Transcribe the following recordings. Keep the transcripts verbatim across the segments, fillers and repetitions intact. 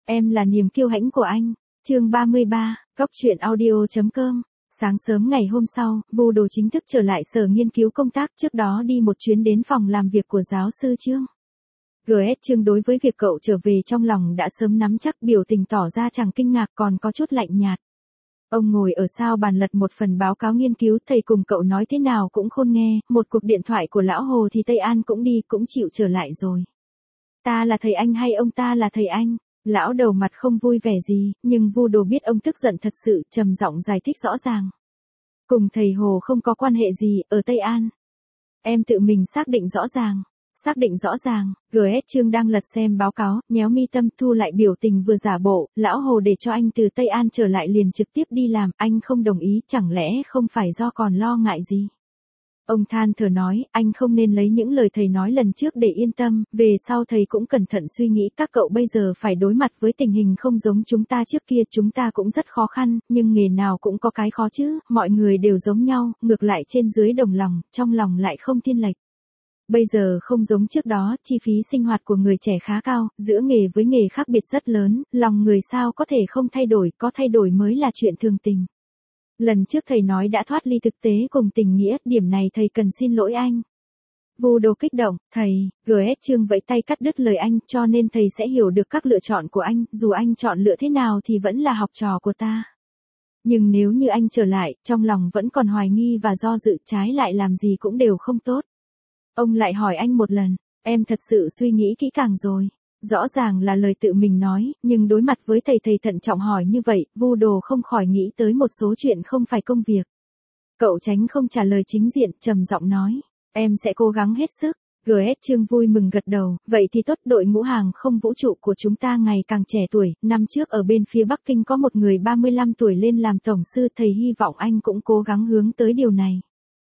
Em là niềm kiêu hãnh của anh. Chương ba mươi ba, Cóc truyện audio chấm com. Sáng sớm ngày hôm sau, Vu Đồ chính thức trở lại sở nghiên cứu công tác, trước đó đi một chuyến đến phòng làm việc của giáo sư Trương. giê ét Trương đối với việc cậu trở về trong lòng đã sớm nắm chắc, biểu tình tỏ ra chẳng kinh ngạc còn có chút lạnh nhạt. Ông ngồi ở sao bàn lật một phần báo cáo nghiên cứu, thầy cùng cậu nói thế nào cũng khôn nghe, một cuộc điện thoại của lão Hồ thì Tây An cũng đi, cũng chịu trở lại rồi. Ta là thầy anh hay ông ta là thầy anh? Lão đầu mặt không vui vẻ gì, nhưng Vu Đồ biết ông tức giận thật sự, trầm giọng giải thích rõ ràng. Cùng thầy Hồ không có quan hệ gì, ở Tây An. Em tự mình xác định rõ ràng. Xác định rõ ràng, giê ét Trương đang lật xem báo cáo, nhéo mi tâm, thu lại biểu tình vừa giả bộ, lão Hồ để cho anh từ Tây An trở lại liền trực tiếp đi làm, anh không đồng ý, chẳng lẽ không phải do còn lo ngại gì? Ông than thở nói, anh không nên lấy những lời thầy nói lần trước để yên tâm, về sau thầy cũng cẩn thận suy nghĩ, các cậu bây giờ phải đối mặt với tình hình không giống chúng ta trước kia, chúng ta cũng rất khó khăn, nhưng nghề nào cũng có cái khó chứ, mọi người đều giống nhau, ngược lại trên dưới đồng lòng, trong lòng lại không thiên lệch. Bây giờ không giống trước đó, chi phí sinh hoạt của người trẻ khá cao, giữa nghề với nghề khác biệt rất lớn, lòng người sao có thể không thay đổi, có thay đổi mới là chuyện thường tình. Lần trước thầy nói đã thoát ly thực tế cùng tình nghĩa, điểm này thầy cần xin lỗi anh. Vu Đồ kích động, thầy, giê ét Trương vẫy tay cắt đứt lời anh, cho nên thầy sẽ hiểu được các lựa chọn của anh, dù anh chọn lựa thế nào thì vẫn là học trò của ta. Nhưng nếu như anh trở lại, trong lòng vẫn còn hoài nghi và do dự, trái lại làm gì cũng đều không tốt. Ông lại hỏi anh một lần, em thật sự suy nghĩ kỹ càng rồi. Rõ ràng là lời tự mình nói, nhưng đối mặt với thầy thầy thận trọng hỏi như vậy, Vu Đồ không khỏi nghĩ tới một số chuyện không phải công việc. Cậu tránh không trả lời chính diện, trầm giọng nói, em sẽ cố gắng hết sức. giê ét Trương vui mừng gật đầu, vậy thì tốt, đội ngũ hàng không vũ trụ của chúng ta ngày càng trẻ tuổi, năm trước ở bên phía Bắc Kinh có một người ba mươi lăm tuổi lên làm tổng sư, thầy hy vọng anh cũng cố gắng hướng tới điều này.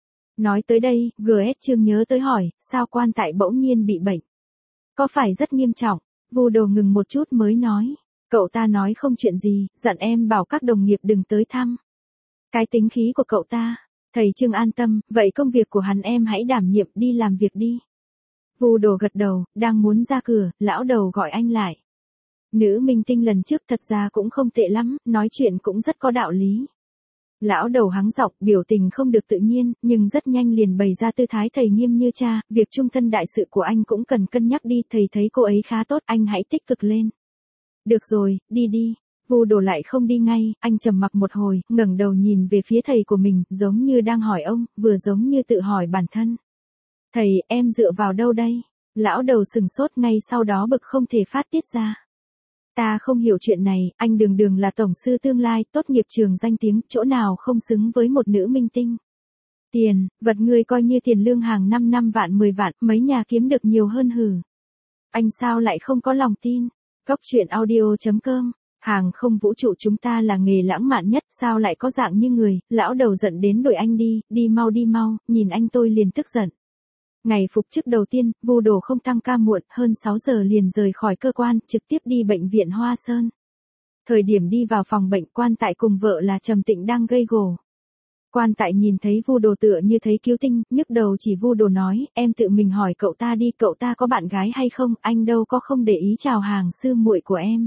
Nói tới đây, giê ét Trương nhớ tới hỏi, sao Quan Tại bỗng nhiên bị bệnh? Có phải rất nghiêm trọng? Vu Đồ ngừng một chút mới nói, cậu ta nói không chuyện gì, dặn em bảo các đồng nghiệp đừng tới thăm. Cái tính khí của cậu ta, thầy Trương an tâm, vậy công việc của hắn em hãy đảm nhiệm, đi làm việc đi. Vu Đồ gật đầu, đang muốn ra cửa, lão đầu gọi anh lại. Nữ minh tinh lần trước thật ra cũng không tệ lắm, nói chuyện cũng rất có đạo lý. Lão đầu hắng giọng, biểu tình không được tự nhiên, nhưng rất nhanh liền bày ra tư thái thầy nghiêm như cha, việc trung thân đại sự của anh cũng cần cân nhắc đi, thầy thấy cô ấy khá tốt, anh hãy tích cực lên. Được rồi, đi đi. Vu Đồ lại không đi ngay, anh trầm mặc một hồi, ngẩng đầu nhìn về phía thầy của mình, giống như đang hỏi ông, vừa giống như tự hỏi bản thân. Thầy, em dựa vào đâu đây? Lão đầu sừng sốt, ngay sau đó bực không thể phát tiết ra. Ta không hiểu chuyện này, anh đường đường là tổng sư tương lai, tốt nghiệp trường danh tiếng, chỗ nào không xứng với một nữ minh tinh. Tiền, vật ngươi coi như tiền lương hàng năm năm vạn mười vạn, mấy nhà kiếm được nhiều hơn hử. Anh sao lại không có lòng tin? Cóc truyện audio chấm com. Hàng không vũ trụ chúng ta là nghề lãng mạn nhất, sao lại có dạng như người, lão đầu giận đến đuổi anh đi, đi mau đi mau, nhìn anh tôi liền tức giận. Ngày phục chức đầu tiên, Vu Đồ không tăng ca muộn, hơn sáu giờ liền rời khỏi cơ quan, trực tiếp đi bệnh viện Hoa Sơn. Thời điểm đi vào phòng bệnh, Quan Tại cùng vợ là Trầm Tịnh đang gây gổ. Quan Tại nhìn thấy Vu Đồ tựa như thấy cứu tinh, nhức đầu chỉ Vu Đồ nói, em tự mình hỏi cậu ta đi, cậu ta có bạn gái hay không, anh đâu có không để ý chào hàng sư muội của em.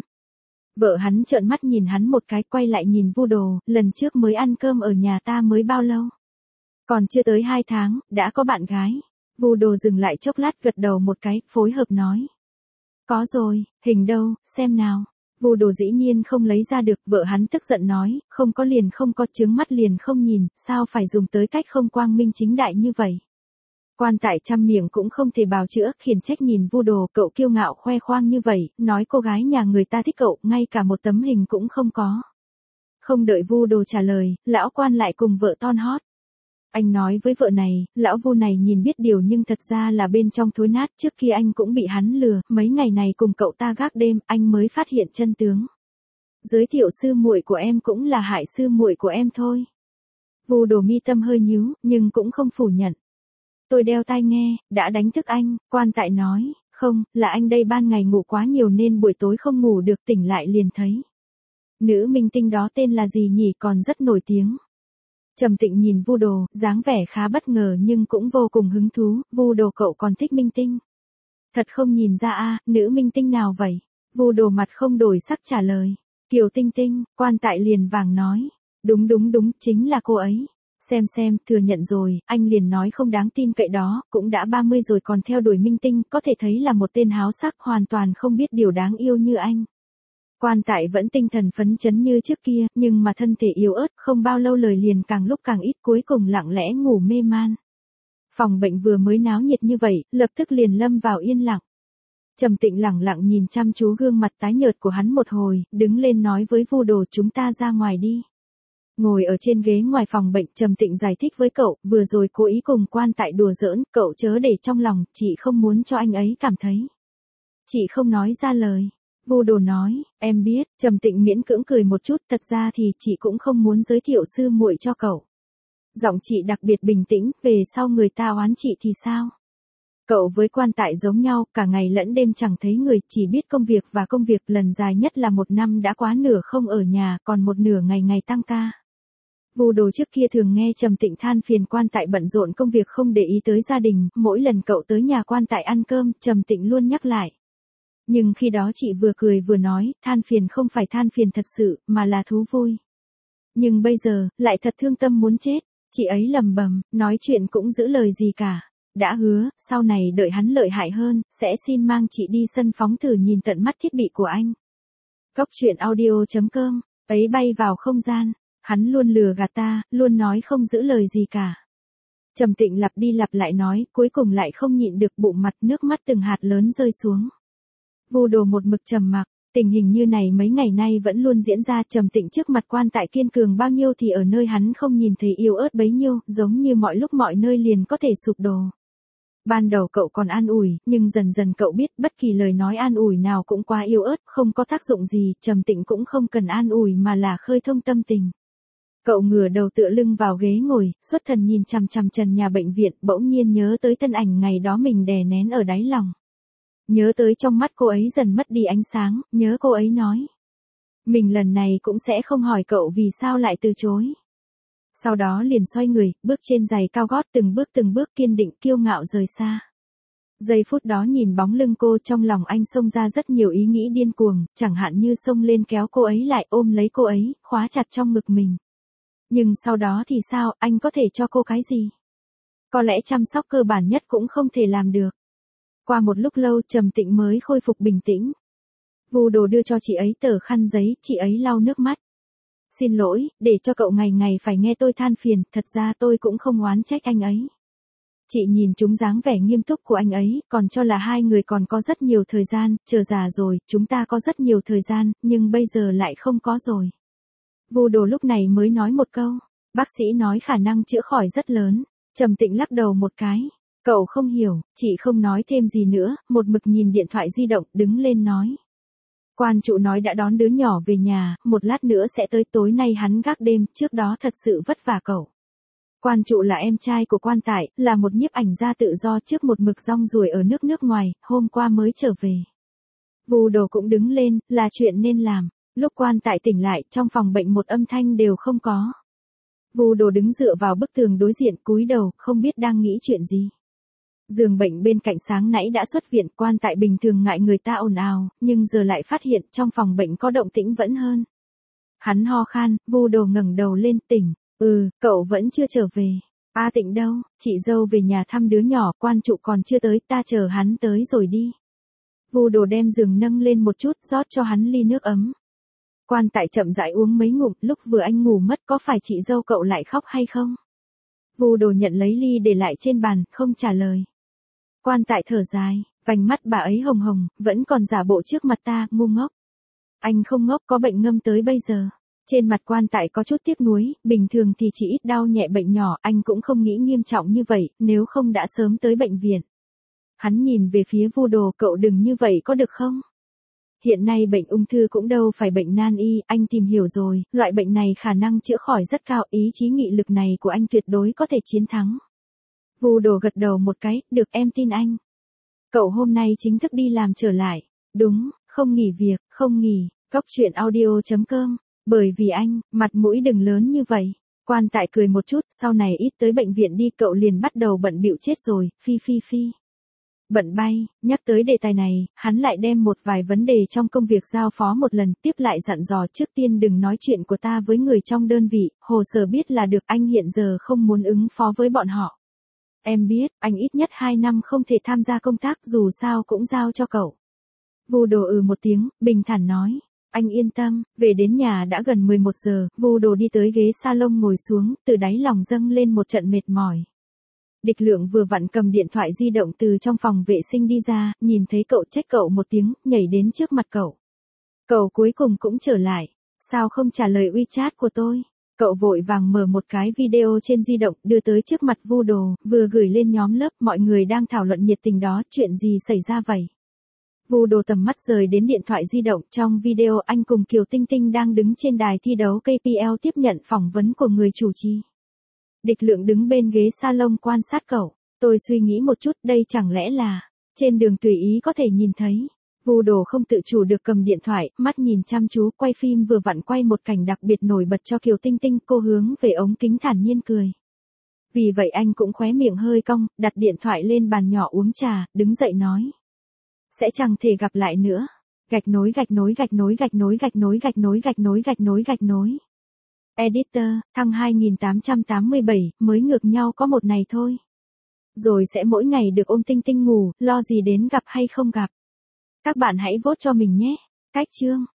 Vợ hắn trợn mắt nhìn hắn một cái, quay lại nhìn Vu Đồ, lần trước mới ăn cơm ở nhà ta mới bao lâu? Còn chưa tới hai tháng, đã có bạn gái. Vu Đồ dừng lại chốc lát, gật đầu một cái, phối hợp nói. Có rồi, hình đâu, xem nào. Vu Đồ dĩ nhiên không lấy ra được, vợ hắn tức giận nói, không có liền không có, trứng mắt liền không nhìn, sao phải dùng tới cách không quang minh chính đại như vậy. Quan Tại trăm miệng cũng không thể bào chữa, khiển trách nhìn Vu Đồ, cậu kiêu ngạo khoe khoang như vậy, nói cô gái nhà người ta thích cậu, ngay cả một tấm hình cũng không có. Không đợi Vu Đồ trả lời, lão Quan lại cùng vợ ton hót. Anh nói với vợ này, lão Vu này nhìn biết điều nhưng thật ra là bên trong thối nát, trước kia anh cũng bị hắn lừa, mấy ngày này cùng cậu ta gác đêm, anh mới phát hiện chân tướng. Giới thiệu sư muội của em cũng là hại sư muội của em thôi. Vu Đồ mi tâm hơi nhíu, nhưng cũng không phủ nhận. Tôi đeo tai nghe, đã đánh thức anh, Quan Tại nói, không, là anh đây ban ngày ngủ quá nhiều nên buổi tối không ngủ được, tỉnh lại liền thấy. Nữ minh tinh đó tên là gì nhỉ, còn rất nổi tiếng. Trầm Tịnh nhìn Vu Đồ, dáng vẻ khá bất ngờ nhưng cũng vô cùng hứng thú, Vu Đồ cậu còn thích minh tinh. Thật không nhìn ra a, nữ minh tinh nào vậy? Vu Đồ mặt không đổi sắc trả lời. Kiều Tinh Tinh, quan tại liền vàng nói. Đúng đúng đúng, chính là cô ấy. Xem xem, thừa nhận rồi, anh liền nói không đáng tin cậy đó, cũng đã ba mươi rồi còn theo đuổi minh tinh, có thể thấy là một tên háo sắc hoàn toàn không biết điều đáng yêu như anh. Quan tại vẫn tinh thần phấn chấn như trước kia, nhưng mà thân thể yếu ớt, không bao lâu lời liền càng lúc càng ít, cuối cùng lặng lẽ ngủ mê man. Phòng bệnh vừa mới náo nhiệt như vậy, lập tức liền lâm vào yên lặng. Trầm Tịnh lẳng lặng nhìn chăm chú gương mặt tái nhợt của hắn một hồi, đứng lên nói với Vu Đồ chúng ta ra ngoài đi. Ngồi ở trên ghế ngoài phòng bệnh, Trầm Tịnh giải thích với cậu, vừa rồi cố ý cùng quan tại đùa giỡn, cậu chớ để trong lòng, chị không muốn cho anh ấy cảm thấy. Chị không nói ra lời. Vu Đồ nói, em biết, Trầm Tịnh miễn cưỡng cười một chút, thật ra thì chị cũng không muốn giới thiệu sư muội cho cậu. Giọng chị đặc biệt bình tĩnh, về sau người ta oán chị thì sao? Cậu với quan tại giống nhau, cả ngày lẫn đêm chẳng thấy người, chỉ biết công việc và công việc, lần dài nhất là một năm đã quá nửa không ở nhà, còn một nửa ngày ngày tăng ca. Vu Đồ trước kia thường nghe Trầm Tịnh than phiền quan tại bận rộn công việc không để ý tới gia đình, mỗi lần cậu tới nhà quan tại ăn cơm, Trầm Tịnh luôn nhắc lại. Nhưng khi đó chị vừa cười vừa nói, than phiền không phải than phiền thật sự, mà là thú vui. Nhưng bây giờ, lại thật thương tâm muốn chết, chị ấy lầm bầm, nói chuyện cũng giữ lời gì cả. Đã hứa, sau này đợi hắn lợi hại hơn, sẽ xin mang chị đi sân phóng thử nhìn tận mắt thiết bị của anh. Góc truyện audio chấm com, ấy bay vào không gian, hắn luôn lừa gạt ta, luôn nói không giữ lời gì cả. Trầm Tịnh lặp đi lặp lại nói, cuối cùng lại không nhịn được bụng mặt nước mắt từng hạt lớn rơi xuống. Vu Đồ một mực trầm mặc, tình hình như này mấy ngày nay vẫn luôn diễn ra. Trầm Tịnh trước mặt quan tại kiên cường bao nhiêu thì ở nơi hắn không nhìn thấy yếu ớt bấy nhiêu, giống như mọi lúc mọi nơi liền có thể sụp đổ. Ban đầu cậu còn an ủi, nhưng dần dần cậu biết bất kỳ lời nói an ủi nào cũng quá yếu ớt, không có tác dụng gì, Trầm Tịnh cũng không cần an ủi mà là khơi thông tâm tình. Cậu ngửa đầu tựa lưng vào ghế ngồi, xuất thần nhìn chằm chằm trần nhà bệnh viện, bỗng nhiên nhớ tới thân ảnh ngày đó mình đè nén ở đáy lòng. Nhớ tới trong mắt cô ấy dần mất đi ánh sáng, nhớ cô ấy nói. Mình lần này cũng sẽ không hỏi cậu vì sao lại từ chối. Sau đó liền xoay người, bước trên giày cao gót từng bước từng bước kiên định kiêu ngạo rời xa. Giây phút đó nhìn bóng lưng cô trong lòng anh xông ra rất nhiều ý nghĩ điên cuồng, chẳng hạn như xông lên kéo cô ấy lại ôm lấy cô ấy, khóa chặt trong ngực mình. Nhưng sau đó thì sao, anh có thể cho cô cái gì? Có lẽ chăm sóc cơ bản nhất cũng không thể làm được. Qua một lúc lâu Trầm Tịnh mới khôi phục bình tĩnh. Vu Đồ đưa cho chị ấy tờ khăn giấy, chị ấy lau nước mắt. Xin lỗi, để cho cậu ngày ngày phải nghe tôi than phiền, thật ra tôi cũng không oán trách anh ấy. Chị nhìn chúng dáng vẻ nghiêm túc của anh ấy, còn cho là hai người còn có rất nhiều thời gian, chờ già rồi, chúng ta có rất nhiều thời gian, nhưng bây giờ lại không có rồi. Vu Đồ lúc này mới nói một câu, bác sĩ nói khả năng chữa khỏi rất lớn. Trầm Tịnh lắc đầu một cái. Cậu không hiểu, chị không nói thêm gì nữa, một mực nhìn điện thoại di động, đứng lên nói. Quan trụ nói đã đón đứa nhỏ về nhà, một lát nữa sẽ tới, tối nay hắn gác đêm, trước đó thật sự vất vả cậu. Quan trụ là em trai của quan tại, là một nhiếp ảnh gia tự do, trước một mực rong ruổi ở nước nước ngoài, hôm qua mới trở về. Vu Đồ cũng đứng lên, là chuyện nên làm. Lúc quan tại tỉnh lại, trong phòng bệnh một âm thanh đều không có. Vu Đồ đứng dựa vào bức tường đối diện, cúi đầu, không biết đang nghĩ chuyện gì. Giường bệnh bên cạnh sáng nãy đã xuất viện, quan tại bình thường ngại người ta ồn ào, nhưng giờ lại phát hiện trong phòng bệnh có động tĩnh vẫn hơn. Hắn ho khan, Vu Đồ ngẩng đầu lên, tỉnh, ừ, cậu vẫn chưa trở về. A Tịnh đâu, chị dâu về nhà thăm đứa nhỏ, quan trụ còn chưa tới, ta chờ hắn tới rồi đi. Vu Đồ đem giường nâng lên một chút, rót cho hắn ly nước ấm. Quan tại chậm rãi uống mấy ngụm, lúc vừa anh ngủ mất có phải chị dâu cậu lại khóc hay không? Vu Đồ nhận lấy ly để lại trên bàn, không trả lời. Quan tại thở dài, vành mắt bà ấy hồng hồng, vẫn còn giả bộ trước mặt ta, ngu ngốc. Anh không ngốc, có bệnh ngâm tới bây giờ. Trên mặt quan tại có chút tiếc nuối, bình thường thì chỉ ít đau nhẹ bệnh nhỏ, anh cũng không nghĩ nghiêm trọng như vậy, nếu không đã sớm tới bệnh viện. Hắn nhìn về phía Vu Đồ, cậu đừng như vậy có được không? Hiện nay bệnh ung thư cũng đâu phải bệnh nan y, anh tìm hiểu rồi, loại bệnh này khả năng chữa khỏi rất cao, ý chí nghị lực này của anh tuyệt đối có thể chiến thắng. Vu Đồ gật đầu một cái, được, em tin anh. Cậu hôm nay chính thức đi làm trở lại. Đúng, không nghỉ việc, không nghỉ, góc truyện audio chấm com, bởi vì anh, mặt mũi đừng lớn như vậy. Quan tại cười một chút, sau này ít tới bệnh viện đi, cậu liền bắt đầu bận bịu chết rồi, phi phi phi. Bận bay, nhắc tới đề tài này, hắn lại đem một vài vấn đề trong công việc giao phó một lần, tiếp lại dặn dò trước tiên đừng nói chuyện của ta với người trong đơn vị, hồ sơ biết là được, anh hiện giờ không muốn ứng phó với bọn họ. Em biết, anh ít nhất hai năm không thể tham gia công tác, dù sao cũng giao cho cậu. Vu Đồ ừ một tiếng, bình thản nói. Anh yên tâm, về đến nhà đã gần mười một giờ, Vu Đồ đi tới ghế salon ngồi xuống, từ đáy lòng dâng lên một trận mệt mỏi. Địch Lượng vừa vặn cầm điện thoại di động từ trong phòng vệ sinh đi ra, nhìn thấy cậu trách cậu một tiếng, nhảy đến trước mặt cậu. Cậu cuối cùng cũng trở lại, sao không trả lời WeChat của tôi? Cậu vội vàng mở một cái video trên di động, đưa tới trước mặt Vu Đồ, vừa gửi lên nhóm lớp, mọi người đang thảo luận nhiệt tình đó, chuyện gì xảy ra vậy? Vu Đồ tầm mắt rời đến điện thoại di động, trong video anh cùng Kiều Tinh Tinh đang đứng trên đài thi đấu ca pê lờ tiếp nhận phỏng vấn của người chủ trì. Địch Lượng đứng bên ghế salon quan sát cậu, tôi suy nghĩ một chút, đây chẳng lẽ là, trên đường tùy ý có thể nhìn thấy. Vu Đồ không tự chủ được cầm điện thoại, mắt nhìn chăm chú, quay phim vừa vặn quay một cảnh đặc biệt nổi bật cho Kiều Tinh Tinh, cô hướng về ống kính thản nhiên cười. Vì vậy anh cũng khóe miệng hơi cong, đặt điện thoại lên bàn nhỏ uống trà, đứng dậy nói. Sẽ chẳng thể gặp lại nữa. Gạch nối gạch nối gạch nối gạch nối gạch nối gạch nối gạch nối gạch nối gạch nối. Editor, thăng hai nghìn tám trăm tám mươi bảy, mới ngược nhau có một này thôi. Rồi sẽ mỗi ngày được ôm Tinh Tinh ngủ, lo gì đến gặp hay không gặp. Các bạn hãy vote cho mình nhé. Cách chương.